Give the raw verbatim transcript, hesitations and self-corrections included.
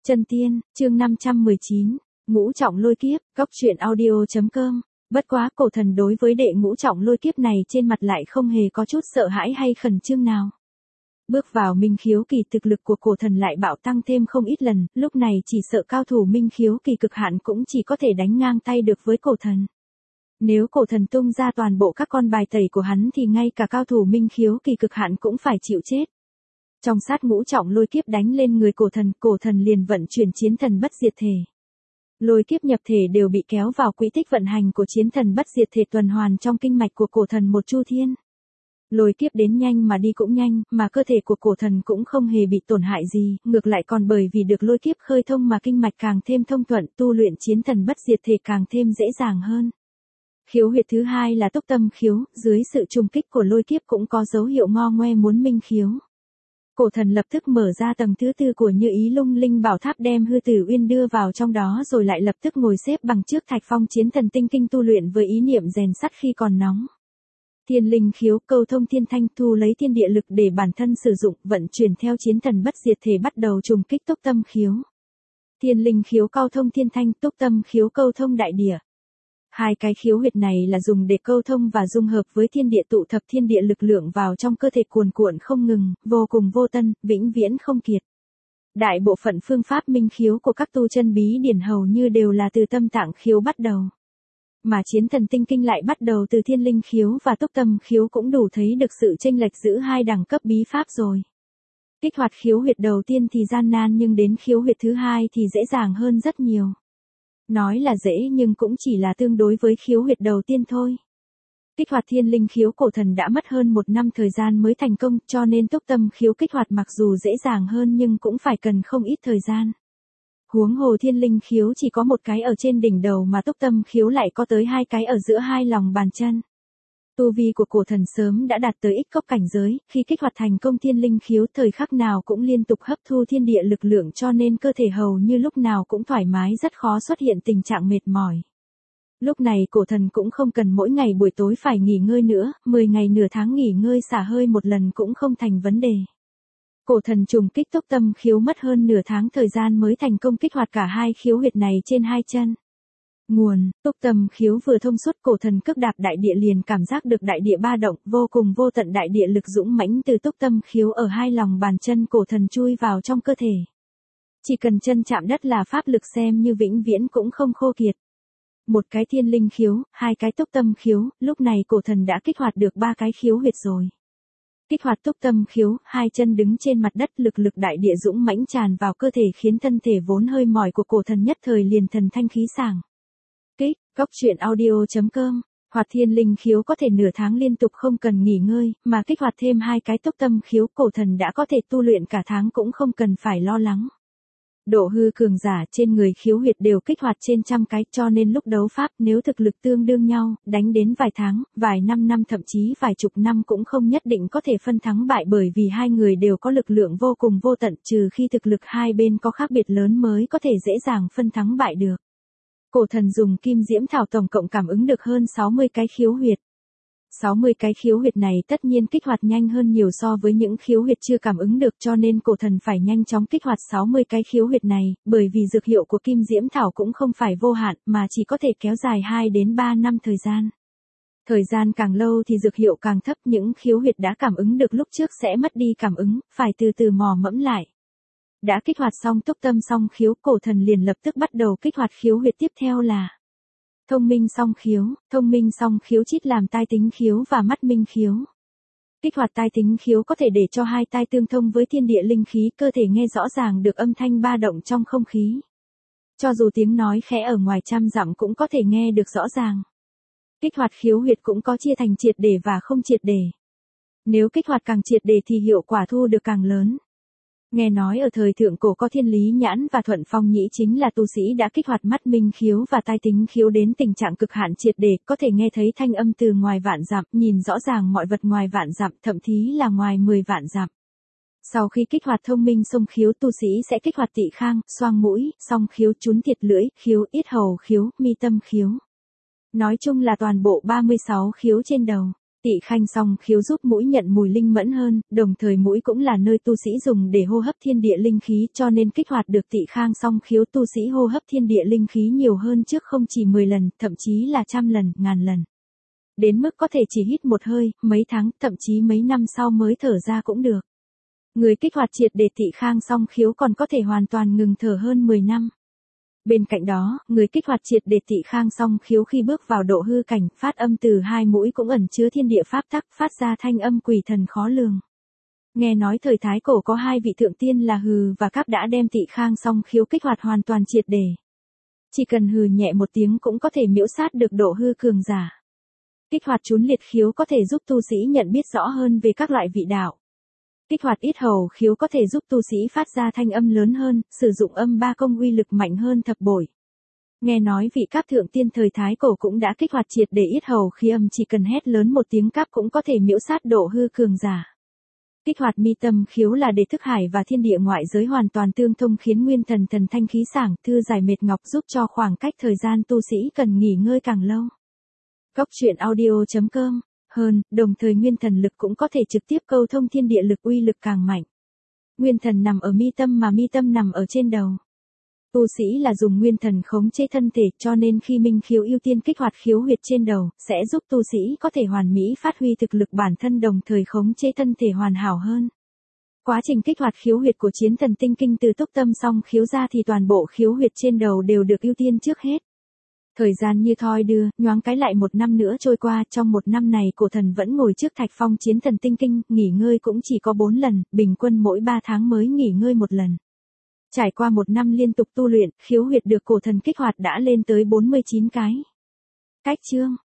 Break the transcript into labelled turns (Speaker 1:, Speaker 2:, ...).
Speaker 1: Chân tiên, chương năm trăm mười chín, ngũ trọng lôi kiếp, góc truyện audio.com. Bất quá cổ thần đối với đệ ngũ trọng lôi kiếp này trên mặt lại không hề có chút sợ hãi hay khẩn trương nào. Bước vào minh khiếu kỳ, thực lực của cổ thần lại bạo tăng thêm không ít lần, lúc này chỉ sợ cao thủ minh khiếu kỳ cực hạn cũng chỉ có thể đánh ngang tay được với cổ thần. Nếu cổ thần tung ra toàn bộ các con bài tẩy của hắn thì ngay cả cao thủ minh khiếu kỳ cực hạn cũng phải chịu chết. Trong sát ngũ trọng lôi kiếp đánh lên người cổ thần, cổ thần liền vận chuyển chiến thần bất diệt thể. Lôi kiếp nhập thể đều bị kéo vào quỹ tích vận hành của chiến thần bất diệt thể tuần hoàn trong kinh mạch của cổ thần một chu thiên. Lôi kiếp đến nhanh mà đi cũng nhanh, mà cơ thể của cổ thần cũng không hề bị tổn hại gì, ngược lại còn bởi vì được lôi kiếp khơi thông mà kinh mạch càng thêm thông thuận, tu luyện chiến thần bất diệt thể càng thêm dễ dàng hơn. Khiếu huyệt thứ hai là túc tâm khiếu, dưới sự trùng kích của lôi kiếp cũng có dấu hiệu ngo ngoe muốn minh khiếu. Cổ thần lập tức mở ra tầng thứ tư của Như Ý Lung Linh Bảo Tháp, đem Hư Tử Uyên đưa vào trong đó rồi lại lập tức ngồi xếp bằng trước Thạch Phong Chiến Thần Tinh Kinh tu luyện với ý niệm rèn sắt khi còn nóng. Thiên linh khiếu, câu thông thiên thanh, thu lấy thiên địa lực để bản thân sử dụng, vận chuyển theo chiến thần bất diệt thể bắt đầu trùng kích túc tâm khiếu. Thiên linh khiếu câu thông thiên thanh, túc tâm khiếu câu thông đại địa. Hai cái khiếu huyệt này là dùng để câu thông và dung hợp với thiên địa, tụ thập thiên địa lực lượng vào trong cơ thể cuồn cuộn không ngừng, vô cùng vô tân, vĩnh viễn không kiệt. Đại bộ phận phương pháp minh khiếu của các tu chân bí điển hầu như đều là từ tâm tạng khiếu bắt đầu. Mà chiến thần tinh kinh lại bắt đầu từ thiên linh khiếu và túc tâm khiếu, cũng đủ thấy được sự chênh lệch giữa hai đẳng cấp bí pháp rồi. Kích hoạt khiếu huyệt đầu tiên thì gian nan, nhưng đến khiếu huyệt thứ hai thì dễ dàng hơn rất nhiều. Nói là dễ nhưng cũng chỉ là tương đối với khiếu huyệt đầu tiên thôi. Kích hoạt thiên linh khiếu, cổ thần đã mất hơn một năm thời gian mới thành công, cho nên túc tâm khiếu kích hoạt mặc dù dễ dàng hơn nhưng cũng phải cần không ít thời gian. Huống hồ thiên linh khiếu chỉ có một cái ở trên đỉnh đầu mà túc tâm khiếu lại có tới hai cái ở giữa hai lòng bàn chân. Tu vi của cổ thần sớm đã đạt tới ích cốc cảnh giới, khi kích hoạt thành công thiên linh khiếu thời khắc nào cũng liên tục hấp thu thiên địa lực lượng, cho nên cơ thể hầu như lúc nào cũng thoải mái, rất khó xuất hiện tình trạng mệt mỏi. Lúc này cổ thần cũng không cần mỗi ngày buổi tối phải nghỉ ngơi nữa, mười ngày nửa tháng nghỉ ngơi xả hơi một lần cũng không thành vấn đề. Cổ thần trùng kích túc tâm khiếu mất hơn nửa tháng thời gian mới thành công kích hoạt cả hai khiếu huyệt này trên hai chân. Nguồn, túc tâm khiếu vừa thông suốt, cổ thần cước đạp đại địa liền cảm giác được đại địa ba động, vô cùng vô tận đại địa lực dũng mãnh từ túc tâm khiếu ở hai lòng bàn chân cổ thần chui vào trong cơ thể. Chỉ cần chân chạm đất là pháp lực xem như vĩnh viễn cũng không khô kiệt. Một cái thiên linh khiếu, hai cái túc tâm khiếu, lúc này cổ thần đã kích hoạt được ba cái khiếu huyệt rồi. Kích hoạt túc tâm khiếu, hai chân đứng trên mặt đất, lực lực đại địa dũng mãnh tràn vào cơ thể khiến thân thể vốn hơi mỏi của cổ thần nhất thời liền thần thanh khí sảng. Kích, góc truyện audio.com, hoạt thiên linh khiếu có thể nửa tháng liên tục không cần nghỉ ngơi, mà kích hoạt thêm hai cái túc tâm khiếu, cổ thần đã có thể tu luyện cả tháng cũng không cần phải lo lắng. Độ hư cường giả trên người khiếu huyệt đều kích hoạt trên trăm cái, cho nên lúc đấu pháp nếu thực lực tương đương nhau, đánh đến vài tháng, vài năm năm thậm chí vài chục năm cũng không nhất định có thể phân thắng bại, bởi vì hai người đều có lực lượng vô cùng vô tận, trừ khi thực lực hai bên có khác biệt lớn mới có thể dễ dàng phân thắng bại được. Cổ thần dùng kim diễm thảo tổng cộng cảm ứng được hơn sáu mươi cái khiếu huyệt. sáu mươi cái khiếu huyệt này tất nhiên kích hoạt nhanh hơn nhiều so với những khiếu huyệt chưa cảm ứng được, cho nên cổ thần phải nhanh chóng kích hoạt sáu mươi cái khiếu huyệt này, bởi vì dược hiệu của kim diễm thảo cũng không phải vô hạn mà chỉ có thể kéo dài hai đến ba năm thời gian. Thời gian càng lâu thì dược hiệu càng thấp, những khiếu huyệt đã cảm ứng được lúc trước sẽ mất đi cảm ứng, phải từ từ mò mẫm lại. Đã kích hoạt xong túc tâm song khiếu, cổ thần liền lập tức bắt đầu kích hoạt khiếu huyệt tiếp theo là thông minh song khiếu. Thông minh song khiếu chít làm tai tính khiếu và mắt minh khiếu. Kích hoạt tai tính khiếu có thể để cho hai tai tương thông với thiên địa linh khí, cơ thể nghe rõ ràng được âm thanh ba động trong không khí. Cho dù tiếng nói khẽ ở ngoài trăm dặm cũng có thể nghe được rõ ràng. Kích hoạt khiếu huyệt cũng có chia thành triệt để và không triệt để. Nếu kích hoạt càng triệt để thì hiệu quả thu được càng lớn. Nghe nói ở thời thượng cổ có Thiên Lý Nhãn và Thuận Phong Nhĩ chính là tu sĩ đã kích hoạt mắt minh khiếu và tai tính khiếu đến tình trạng cực hạn triệt để, có thể nghe thấy thanh âm từ ngoài vạn dặm, nhìn rõ ràng mọi vật ngoài vạn dặm, thậm chí là ngoài mười vạn dặm. Sau khi kích hoạt thông minh song khiếu, tu sĩ sẽ kích hoạt tị khang, xoang mũi, song khiếu, trún thiệt lưỡi, khiếu, yết hầu khiếu, mi tâm khiếu. Nói chung là toàn bộ ba mươi sáu khiếu trên đầu. Tỵ khanh song khiếu giúp mũi nhận mùi linh mẫn hơn, đồng thời mũi cũng là nơi tu sĩ dùng để hô hấp thiên địa linh khí, cho nên kích hoạt được tỵ khang song khiếu tu sĩ hô hấp thiên địa linh khí nhiều hơn trước không chỉ mười lần, thậm chí là trăm lần, ngàn lần. Đến mức có thể chỉ hít một hơi, mấy tháng, thậm chí mấy năm sau mới thở ra cũng được. Người kích hoạt triệt để tỵ khang song khiếu còn có thể hoàn toàn ngừng thở hơn mười năm. Bên cạnh đó, người kích hoạt triệt để tỵ khang song khiếu khi bước vào độ hư cảnh, phát âm từ hai mũi cũng ẩn chứa thiên địa pháp tắc, phát ra thanh âm quỷ thần khó lường. Nghe nói thời Thái Cổ có hai vị thượng tiên là Hừ và Cáp đã đem tỵ khang song khiếu kích hoạt hoàn toàn triệt để. Chỉ cần hừ nhẹ một tiếng cũng có thể miễu sát được độ hư cường giả. Kích hoạt trún liệt khiếu có thể giúp tu sĩ nhận biết rõ hơn về các loại vị đạo. Kích hoạt yết hầu khiếu có thể giúp tu sĩ phát ra thanh âm lớn hơn, sử dụng âm ba công uy lực mạnh hơn thập bội. Nghe nói vị Cáp thượng tiên thời Thái Cổ cũng đã kích hoạt triệt để yết hầu khí âm, chỉ cần hét lớn một tiếng Cáp cũng có thể miễu sát độ hư cường giả. Kích hoạt mi tâm khiếu là để thức hải và thiên địa ngoại giới hoàn toàn tương thông, khiến nguyên thần thần thanh khí sảng, thư giải mệt ngọc, giúp cho khoảng cách thời gian tu sĩ cần nghỉ ngơi càng lâu. Cốc truyện audio chấm com hơn, đồng thời nguyên thần lực cũng có thể trực tiếp câu thông thiên địa lực, uy lực càng mạnh. Nguyên thần nằm ở mi tâm mà mi tâm nằm ở trên đầu. Tu sĩ là dùng nguyên thần khống chế thân thể, cho nên khi minh khiếu ưu tiên kích hoạt khiếu huyệt trên đầu, sẽ giúp tu sĩ có thể hoàn mỹ phát huy thực lực bản thân, đồng thời khống chế thân thể hoàn hảo hơn. Quá trình kích hoạt khiếu huyệt của chiến thần tinh kinh từ túc tâm song khiếu ra thì toàn bộ khiếu huyệt trên đầu đều được ưu tiên trước hết. Thời gian như thoi đưa, nhoáng cái lại một năm nữa trôi qua, trong một năm này cổ thần vẫn ngồi trước thạch phong chiến thần tinh kinh, nghỉ ngơi cũng chỉ có bốn lần, bình quân mỗi ba tháng mới nghỉ ngơi một lần. Trải qua một năm liên tục tu luyện, khiếu huyệt được cổ thần kích hoạt đã lên tới bốn mươi chín cái. Cách chương